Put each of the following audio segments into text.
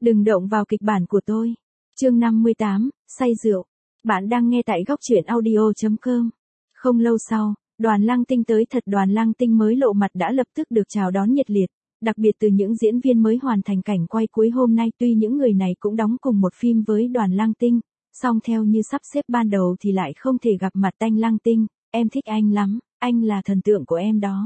Đừng động vào kịch bản của tôi. Chương 58, say rượu. Bạn đang nghe tại góc truyện audio.com. Không lâu sau, Đoàn Lăng Tinh tới thật. Đoàn Lăng Tinh mới lộ mặt đã lập tức được chào đón nhiệt liệt, đặc biệt từ những diễn viên mới hoàn thành cảnh quay cuối hôm nay. Tuy những người này cũng đóng cùng một phim với Đoàn Lăng Tinh, song theo như sắp xếp ban đầu thì lại không thể gặp mặt anh Lăng Tinh. Em thích anh lắm, anh là thần tượng của em đó.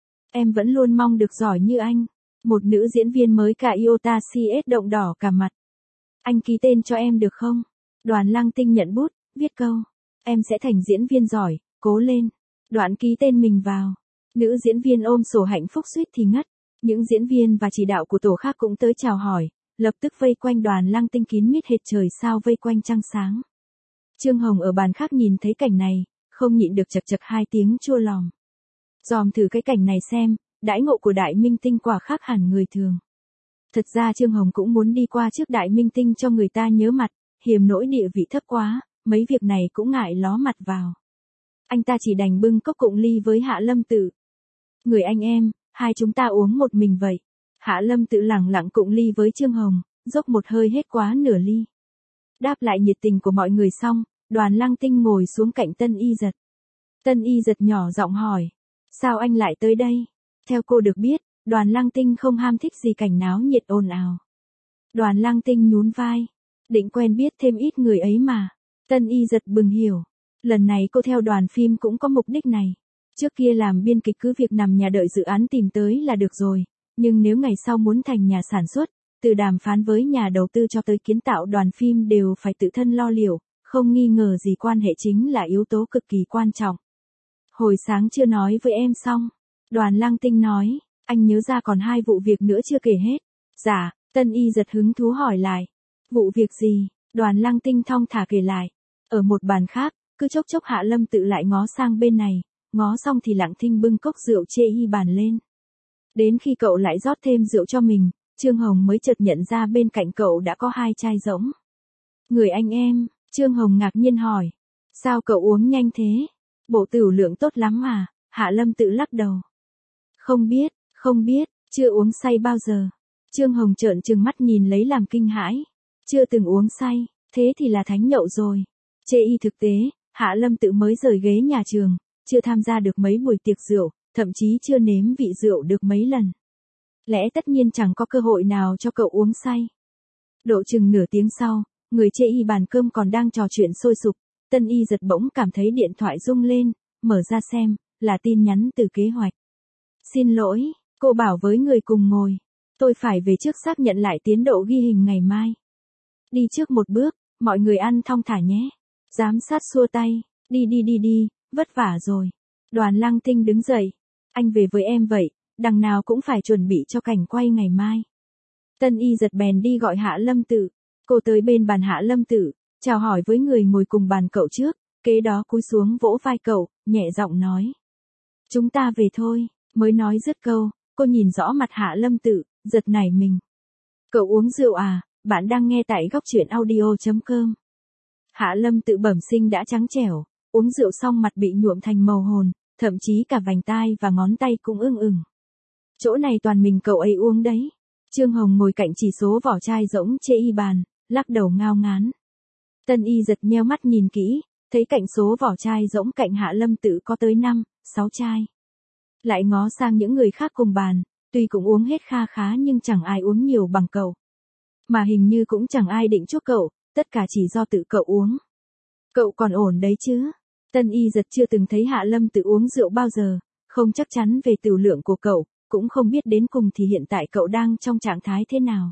Em vẫn luôn mong được giỏi như anh. Một nữ diễn viên mới cả Iota CS động đỏ cả mặt. Anh ký tên cho em được không? Đoàn Lăng Tinh nhận bút, viết câu. Em sẽ thành diễn viên giỏi, cố lên. Đoạn ký tên mình vào. Nữ diễn viên ôm sổ hạnh phúc suýt thì ngất. Những diễn viên và chỉ đạo của tổ khác cũng tới chào hỏi, lập tức vây quanh Đoàn Lăng Tinh kín mít hệt trời sao vây quanh trăng sáng. Trương Hồng ở bàn khác nhìn thấy cảnh này, không nhịn được chật chật hai tiếng chua lòng. Dòm thử cái cảnh này xem, đãi ngộ của Đại Minh Tinh quả khác hẳn người thường. Thật ra Trương Hồng cũng muốn đi qua trước Đại Minh Tinh cho người ta nhớ mặt, hiềm nỗi địa vị thấp quá, mấy việc này cũng ngại ló mặt vào. Anh ta chỉ đành bưng cốc cụng ly với Hạ Lâm Tự. Người anh em, hai chúng ta uống một mình vậy. Hạ Lâm Tự lẳng lặng cụng ly với Trương Hồng, dốc một hơi hết quá nửa ly. Đáp lại nhiệt tình của mọi người xong, Đoàn Lăng Tinh ngồi xuống cạnh Tân Y Dật. Tân Y Dật nhỏ giọng hỏi, sao anh lại tới đây? Theo cô được biết, Đoàn Lăng Tinh không ham thích gì cảnh náo nhiệt ồn ào. Đoàn Lăng Tinh nhún vai, định quen biết thêm ít người ấy mà. Tân Y Dật bừng hiểu, lần này cô theo đoàn phim cũng có mục đích này. Trước kia làm biên kịch cứ việc nằm nhà đợi dự án tìm tới là được rồi, nhưng nếu ngày sau muốn thành nhà sản xuất, từ đàm phán với nhà đầu tư cho tới kiến tạo đoàn phim đều phải tự thân lo liệu, không nghi ngờ gì quan hệ chính là yếu tố cực kỳ quan trọng. Hồi sáng chưa nói với em xong, Đoàn Lăng Tinh nói, anh nhớ ra còn 2 vụ việc nữa chưa kể hết. Dạ, Tân Y Dật hứng thú hỏi lại. Vụ việc gì? Đoàn Lăng Tinh thong thả kể lại. Ở một bàn khác, cứ chốc chốc Hạ Lâm Tự lại ngó sang bên này, ngó xong thì lặng thinh bưng cốc rượu chê y bàn lên. Đến khi cậu lại rót thêm rượu cho mình, Trương Hồng mới chợt nhận ra bên cạnh cậu đã có 2 chai rỗng. Người anh em, Trương Hồng ngạc nhiên hỏi. Sao cậu uống nhanh thế? Bộ tửu lượng tốt lắm à? Hạ Lâm Tự lắc đầu. Không biết, chưa uống say bao giờ. Trương Hồng trợn trừng mắt nhìn lấy làm kinh hãi. Chưa từng uống say, thế thì là thánh nhậu rồi. Chê y thực tế, Hạ Lâm Tự mới rời ghế nhà trường, chưa tham gia được mấy buổi tiệc rượu, thậm chí chưa nếm vị rượu được mấy lần. Lẽ tất nhiên chẳng có cơ hội nào cho cậu uống say. Độ chừng nửa tiếng sau, người chê y bàn cơm còn đang trò chuyện sôi sục, Tân Y Dật bỗng cảm thấy điện thoại rung lên, mở ra xem, là tin nhắn từ kế hoạch. Xin lỗi, cô bảo với người cùng ngồi. Tôi phải về trước xác nhận lại tiến độ ghi hình ngày mai. Đi trước một bước, mọi người ăn thong thả nhé. Giám sát xua tay, đi, vất vả rồi. Đoàn Lăng Tinh đứng dậy. Anh về với em vậy, đằng nào cũng phải chuẩn bị cho cảnh quay ngày mai. Tân Y Dật bèn đi gọi Hạ Lâm Tự. Cô tới bên bàn Hạ Lâm Tự, chào hỏi với người ngồi cùng bàn cậu trước, kế đó cúi xuống vỗ vai cậu, nhẹ giọng nói. Chúng ta về thôi. Mới nói dứt câu, cô nhìn rõ mặt Hạ Lâm Tự, giật nảy mình. Cậu uống rượu à? Bạn đang nghe tại góc truyện audio.com. Hạ Lâm Tự bẩm sinh đã trắng trẻo, uống rượu xong mặt bị nhuộm thành màu hồn, thậm chí cả vành tai và ngón tay cũng ưng ửng. Chỗ này toàn mình cậu ấy uống đấy. Trương Hồng ngồi cạnh chỉ số vỏ chai rỗng chê y bàn, lắc đầu ngao ngán. Tân Y Dật nheo mắt nhìn kỹ, thấy cạnh số vỏ chai rỗng cạnh Hạ Lâm Tự có tới 5, 6 chai. Lại ngó sang những người khác cùng bàn, tuy cũng uống hết kha khá nhưng chẳng ai uống nhiều bằng cậu. Mà hình như cũng chẳng ai định chuốc cậu, tất cả chỉ do tự cậu uống. Cậu còn ổn đấy chứ? Tân Y Dật chưa từng thấy Hạ Lâm Tự uống rượu bao giờ, không chắc chắn về tửu lượng của cậu, cũng không biết đến cùng thì hiện tại cậu đang trong trạng thái thế nào.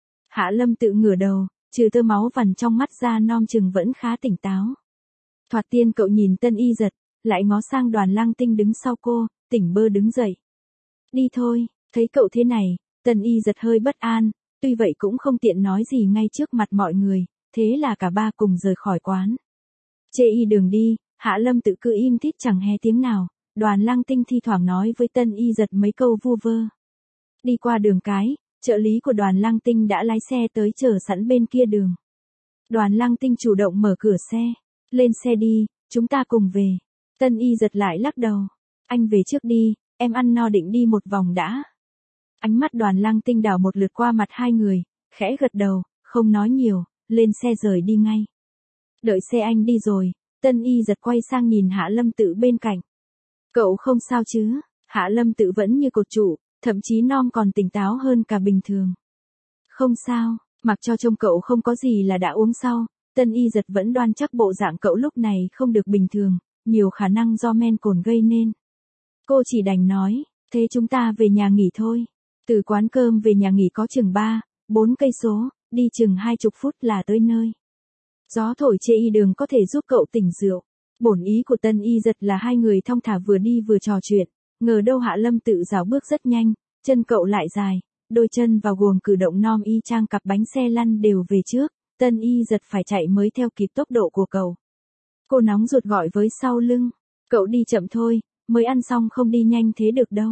Hạ Lâm Tự ngửa đầu, trừ tơ máu vằn trong mắt ra nom chừng vẫn khá tỉnh táo. Thoạt tiên cậu nhìn Tân Y Dật, lại ngó sang Đoàn Lăng Tinh đứng sau cô, tỉnh bơ đứng dậy. Đi thôi, thấy cậu thế này, Tân Y Dật hơi bất an, tuy vậy cũng không tiện nói gì ngay trước mặt mọi người, thế là cả ba cùng rời khỏi quán. Chê y đường đi, Hạ Lâm Tự cứ im tít chẳng hé tiếng nào, Đoàn Lăng Tinh thi thoảng nói với Tân Y Dật mấy câu vu vơ. Đi qua đường cái, trợ lý của Đoàn Lăng Tinh đã lái xe tới chờ sẵn bên kia đường. Đoàn Lăng Tinh chủ động mở cửa xe, lên xe đi, chúng ta cùng về. Tân Y Dật lại lắc đầu. Anh về trước đi, em ăn no định đi một vòng đã. Ánh mắt Đoàn Lăng Tinh đảo một lượt qua mặt hai người, khẽ gật đầu, không nói nhiều, lên xe rời đi ngay. Đợi xe anh đi rồi, Tân Y giật quay sang nhìn Hạ Lâm Tự bên cạnh. Cậu không sao chứ? Hạ Lâm Tự vẫn như cột trụ, thậm chí non còn tỉnh táo hơn cả bình thường. Không sao, mặc cho trông cậu không có gì là đã uống sau, Tân Y giật vẫn đoan chắc bộ dạng cậu lúc này không được bình thường, nhiều khả năng do men cồn gây nên. Cô chỉ đành nói, thế chúng ta về nhà nghỉ thôi. Từ quán cơm về nhà nghỉ có chừng 3-4 cây số, đi chừng 20 phút là tới nơi. Gió thổi chê y đường có thể giúp cậu tỉnh rượu. Bổn ý của Tân Y giật là hai người thong thả vừa đi vừa trò chuyện, ngờ đâu Hạ Lâm Tự dạo bước rất nhanh, chân cậu lại dài, đôi chân vào guồng cử động nom y chang cặp bánh xe lăn đều về trước, Tân Y giật phải chạy mới theo kịp tốc độ của cậu. Cô nóng ruột gọi với sau lưng, cậu đi chậm thôi, mới ăn xong không đi nhanh thế được đâu.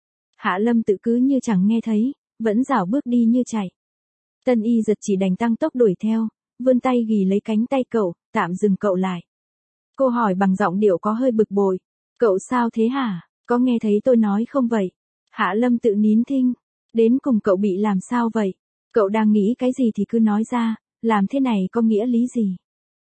Hạ Lâm Tự cứ như chẳng nghe thấy, vẫn dảo bước đi như chạy. Tân Y giật chỉ đành tăng tốc đuổi theo, vươn tay ghì lấy cánh tay cậu, tạm dừng cậu lại. Cô hỏi bằng giọng điệu có hơi bực bội, cậu sao thế hả, có nghe thấy tôi nói không vậy? Hạ Lâm Tự nín thinh, đến cùng cậu bị làm sao vậy? Cậu đang nghĩ cái gì thì cứ nói ra, làm thế này có nghĩa lý gì?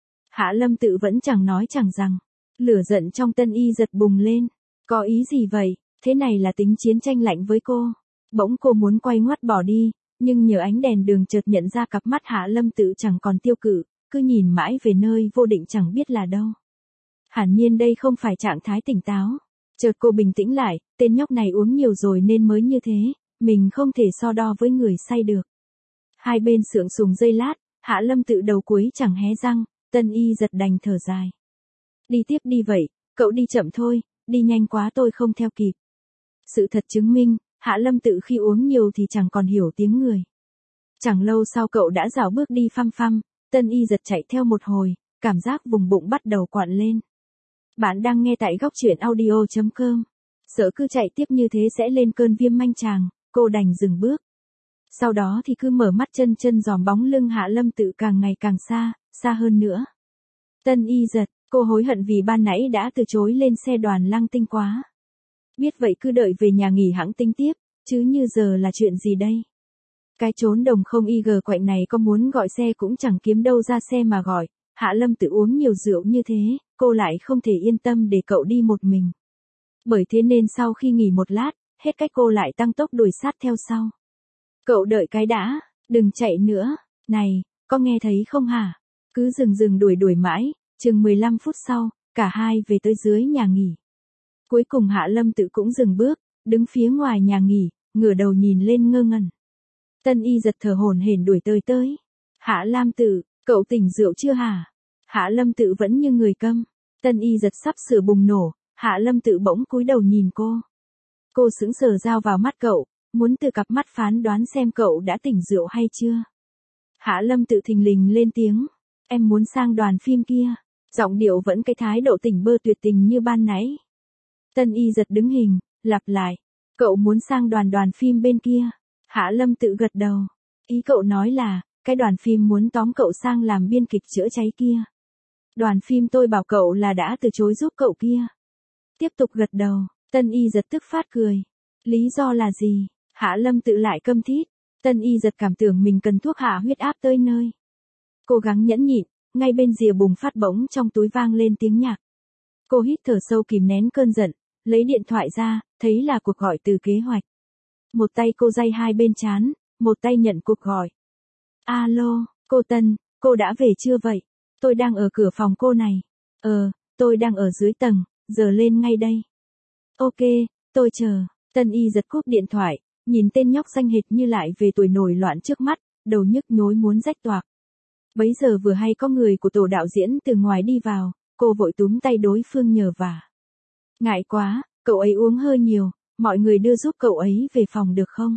Hạ Lâm Tự vẫn chẳng nói chẳng rằng, lửa giận trong Tân Y giật bùng lên, có ý gì vậy, thế này là tính chiến tranh lạnh với cô. Bỗng cô muốn quay ngoắt bỏ đi, nhưng nhờ ánh đèn đường chợt nhận ra cặp mắt Hạ Lâm Tự chẳng còn tiêu cự, cứ nhìn mãi về nơi vô định chẳng biết là đâu. Hẳn nhiên đây không phải trạng thái tỉnh táo. Chợt cô bình tĩnh lại, tên nhóc này uống nhiều rồi nên mới như thế, mình không thể so đo với người say được. Hai bên sượng sùng giây lát, Hạ Lâm Tự đầu cuối chẳng hé răng, Tân Y giật đành thở dài. Đi tiếp đi vậy, cậu đi chậm thôi, đi nhanh quá tôi không theo kịp. Sự thật chứng minh, Hạ Lâm Tự khi uống nhiều thì chẳng còn hiểu tiếng người. Chẳng lâu sau cậu đã dạo bước đi phăm phăm, Tân Y giật chạy theo một hồi, cảm giác vùng bụng bắt đầu quặn lên. Bạn đang nghe tại góc truyện audio.com. Sợ cứ chạy tiếp như thế sẽ lên cơn viêm manh tràng, cô đành dừng bước. Sau đó thì cứ mở mắt chân dòm bóng lưng Hạ Lâm Tự càng ngày càng xa, xa hơn nữa. Tân Y giật, cô hối hận vì ban nãy đã từ chối lên xe Đoàn Lăng Tinh quá. Biết vậy cứ đợi về nhà nghỉ hãng tính tiếp, chứ như giờ là chuyện gì đây? Cái chốn đồng không IG quạnh này có muốn gọi xe cũng chẳng kiếm đâu ra xe mà gọi. Hạ Lâm Tự uống nhiều rượu như thế, cô lại không thể yên tâm để cậu đi một mình. Bởi thế nên sau khi nghỉ một lát, hết cách cô lại tăng tốc đuổi sát theo sau. Cậu đợi cái đã, đừng chạy nữa, này, có nghe thấy không hả? Cứ dừng đuổi mãi, chừng 15 phút sau, cả hai về tới dưới nhà nghỉ. Cuối cùng Hạ Lâm Tự cũng dừng bước, đứng phía ngoài nhà nghỉ, ngửa đầu nhìn lên ngơ ngẩn. Tân Y giật thở hổn hển đuổi tới. Hạ Lam Tự, cậu tỉnh rượu chưa hả? Hạ Lâm Tự vẫn như người câm. Tân Y giật sắp sửa bùng nổ, Hạ Lâm Tự bỗng cúi đầu nhìn cô. Cô sững sờ dao vào mắt cậu, muốn từ cặp mắt phán đoán xem cậu đã tỉnh rượu hay chưa. Hạ Lâm Tự thình lình lên tiếng, em muốn sang đoàn phim kia. Giọng điệu vẫn cái thái độ tỉnh bơ tuyệt tình như ban nãy. Tân Y giật đứng hình, lặp lại, cậu muốn sang đoàn phim bên kia. Hạ Lâm Tự gật đầu, ý cậu nói là, cái đoàn phim muốn tóm cậu sang làm biên kịch chữa cháy kia. Đoàn phim tôi bảo cậu là đã từ chối giúp cậu kia. Tiếp tục gật đầu, Tân Y giật tức phát cười. Lý do là gì? Hạ Lâm Tự lại câm thít. Tân Y giật cảm tưởng mình cần thuốc hạ huyết áp tới nơi. Cố gắng nhẫn nhịn, ngay bên rìa bùng phát bỗng trong túi vang lên tiếng nhạc. Cô hít thở sâu kìm nén cơn giận, lấy điện thoại ra, thấy là cuộc gọi từ kế hoạch. Một tay cô day hai bên trán, một tay nhận cuộc gọi. Alo, cô Tân, cô đã về chưa vậy? Tôi đang ở cửa phòng cô này. Tôi đang ở dưới tầng, giờ lên ngay đây. Ok, tôi chờ. Tân Y giật cúp điện thoại, nhìn tên nhóc xanh hệt như lại về tuổi nổi loạn trước mắt, đầu nhức nhối muốn rách toạc. Bấy giờ vừa hay có người của tổ đạo diễn từ ngoài đi vào, cô vội túm tay đối phương nhờ vả. Ngại quá, cậu ấy uống hơi nhiều, mọi người đưa giúp cậu ấy về phòng được không?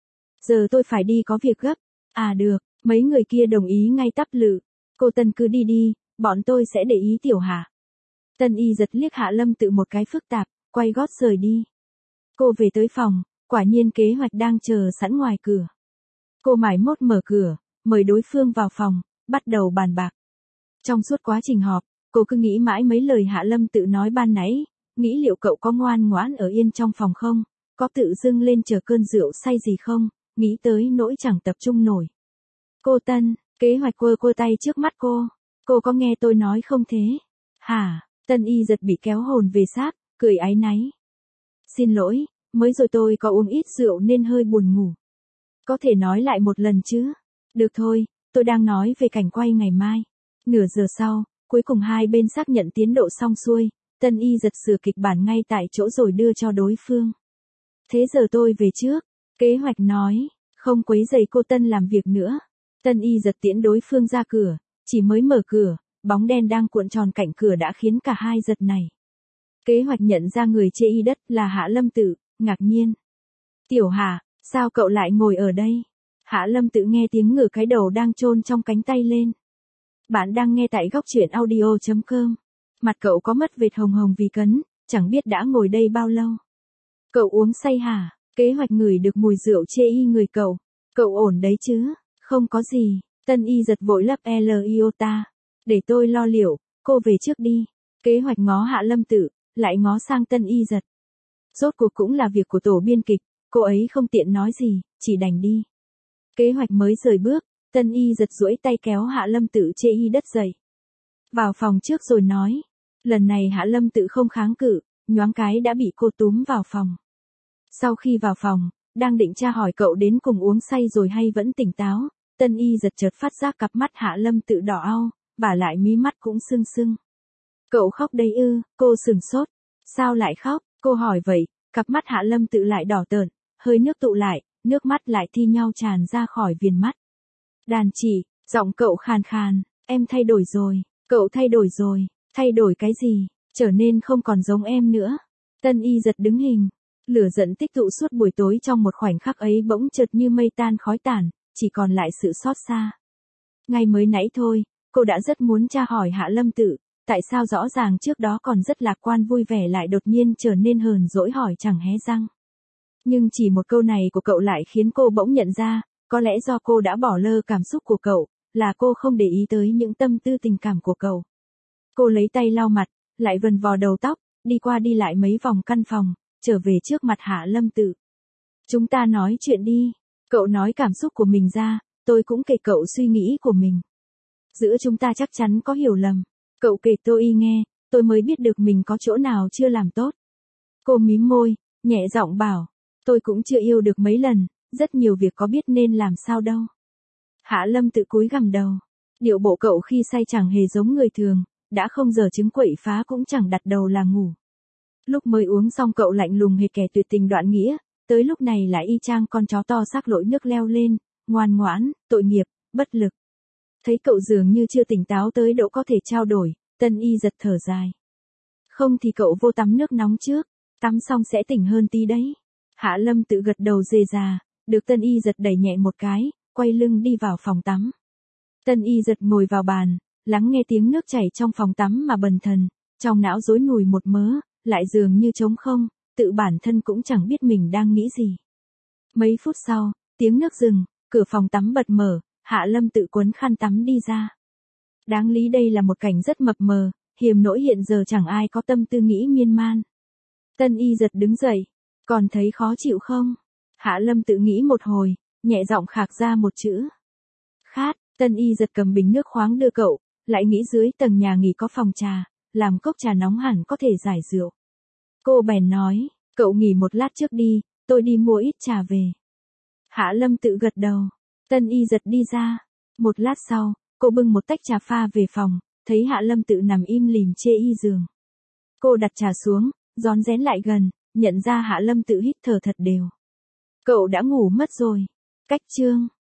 Giờ tôi phải đi có việc gấp. À được, mấy người kia đồng ý ngay tắp lự. Cô Tân cứ đi đi, bọn tôi sẽ để ý tiểu Hạ. Tân Y giật liếc Hạ Lâm Tự một cái phức tạp, quay gót rời đi. Cô về tới phòng, quả nhiên kế hoạch đang chờ sẵn ngoài cửa. Cô mải mốt mở cửa, mời đối phương vào phòng, bắt đầu bàn bạc. Trong suốt quá trình họp, cô cứ nghĩ mãi mấy lời Hạ Lâm Tự nói ban nãy, nghĩ liệu cậu có ngoan ngoãn ở yên trong phòng không, có tự dưng lên chờ cơn rượu say gì không, nghĩ tới nỗi chẳng tập trung nổi. Cô Tân, kế hoạch quơ tay trước mắt cô có nghe tôi nói không thế? Hả? Tân Y giật bị kéo hồn về xác, cười áy náy. Xin lỗi, mới rồi tôi có uống ít rượu nên hơi buồn ngủ. Có thể nói lại một lần chứ? Được thôi, tôi đang nói về cảnh quay ngày mai. Nửa giờ sau, cuối cùng hai bên xác nhận tiến độ xong xuôi, Tân Y giật sửa kịch bản ngay tại chỗ rồi đưa cho đối phương. Thế giờ tôi về trước, kế hoạch nói, không quấy rầy cô Tân làm việc nữa. Tân Y giật tiễn đối phương ra cửa, chỉ mới mở cửa, bóng đen đang cuộn tròn cạnh cửa đã khiến cả hai giật nảy. Kế hoạch nhận ra người chê y đất là Hạ Lâm Tự, ngạc nhiên. Tiểu Hạ, sao cậu lại ngồi ở đây? Hạ Lâm Tự nghe tiếng ngửa cái đầu đang chôn trong cánh tay lên. Bạn đang nghe tại góc truyện audio.com. Mặt cậu có mất vệt hồng hồng vì cấn, chẳng biết đã ngồi đây bao lâu. Cậu uống say hả? Kế hoạch ngửi được mùi rượu chê y người cậu. Cậu ổn đấy chứ? Không có gì. Tân Y giật vội lấp iota. Để tôi lo liệu, cô về trước đi. Kế hoạch ngó Hạ Lâm Tự, lại ngó sang Tân Y giật. Rốt cuộc cũng là việc của tổ biên kịch, cô ấy không tiện nói gì, chỉ đành đi. Kế hoạch mới rời bước, Tân Y giật duỗi tay kéo Hạ Lâm Tự chê y đất dậy. Vào phòng trước rồi nói. Lần này Hạ Lâm Tự không kháng cự, nhoáng cái đã bị cô túm vào phòng. Sau khi vào phòng, đang định tra hỏi cậu đến cùng uống say rồi hay vẫn tỉnh táo, Tân Y giật chợt phát giác cặp mắt Hạ Lâm Tự đỏ au, và lại mí mắt cũng sưng sưng. Cậu khóc đấy ư? Cô sửng sốt. Sao lại khóc? Cô hỏi vậy, cặp mắt Hạ Lâm Tự lại đỏ tợn, hơi nước tụ lại, nước mắt lại thi nhau tràn ra khỏi viền mắt. Đàn chỉ, giọng cậu khàn khàn, em thay đổi rồi, cậu thay đổi rồi, thay đổi cái gì, trở nên không còn giống em nữa. Tân Y giật đứng hình, lửa giận tích tụ suốt buổi tối trong một khoảnh khắc ấy bỗng chợt như mây tan khói tàn, chỉ còn lại sự xót xa. Ngay mới nãy thôi, cô đã rất muốn tra hỏi Hạ Lâm Tự, tại sao rõ ràng trước đó còn rất lạc quan vui vẻ lại đột nhiên trở nên hờn dỗi hỏi chẳng hé răng. Nhưng chỉ một câu này của cậu lại khiến cô bỗng nhận ra, có lẽ do cô đã bỏ lơ cảm xúc của cậu, là cô không để ý tới những tâm tư tình cảm của cậu. Cô lấy tay lau mặt, lại vần vò đầu tóc, đi qua đi lại mấy vòng căn phòng, trở về trước mặt Hạ Lâm Tự. Chúng ta nói chuyện đi. Cậu nói cảm xúc của mình ra, tôi cũng kể cậu suy nghĩ của mình. Giữa chúng ta chắc chắn có hiểu lầm. Cậu kể tôi nghe, tôi mới biết được mình có chỗ nào chưa làm tốt. Cô mím môi, nhẹ giọng bảo, tôi cũng chưa yêu được mấy lần, rất nhiều việc có biết nên làm sao đâu. Hạ Lâm Tự cúi gằm đầu. Điệu bộ cậu khi say chẳng hề giống người thường, đã không giờ chứng quậy phá cũng chẳng đặt đầu là ngủ. Lúc mới uống xong cậu lạnh lùng hệt kẻ tuyệt tình đoạn nghĩa, tới lúc này lại y chang con chó to xác lỗi nước leo lên, ngoan ngoãn, tội nghiệp, bất lực. Thấy cậu dường như chưa tỉnh táo tới độ có thể trao đổi, Tân Y giật thở dài. Không thì cậu vô tắm nước nóng trước, tắm xong sẽ tỉnh hơn tí đấy. Hạ Lâm Tự gật đầu dề già, được Tân Y giật đẩy nhẹ một cái, quay lưng đi vào phòng tắm. Tân Y giật ngồi vào bàn, lắng nghe tiếng nước chảy trong phòng tắm mà bần thần, trong não rối nùi một mớ, lại dường như trống không, tự bản thân cũng chẳng biết mình đang nghĩ gì. Mấy phút sau, tiếng nước dừng, cửa phòng tắm bật mở, Hạ Lâm Tự quấn khăn tắm đi ra. Đáng lý đây là một cảnh rất mập mờ, hiềm nỗi hiện giờ chẳng ai có tâm tư nghĩ miên man. Tân Y giật đứng dậy, còn thấy khó chịu không? Hạ Lâm Tự nghĩ một hồi, nhẹ giọng khạc ra một chữ. Khát. Tân Y giật cầm bình nước khoáng đưa cậu, lại nghĩ dưới tầng nhà nghỉ có phòng trà, làm cốc trà nóng hẳn có thể giải rượu. Cô bèn nói, cậu nghỉ một lát trước đi, tôi đi mua ít trà về. Hạ Lâm Tự gật đầu. Tân Y giật đi ra. Một lát sau, cô bưng một tách trà pha về phòng, thấy Hạ Lâm Tự nằm im lìm chê y giường. Cô đặt trà xuống, rón rén lại gần, nhận ra Hạ Lâm Tự hít thở thật đều. Cậu đã ngủ mất rồi. Cách chương.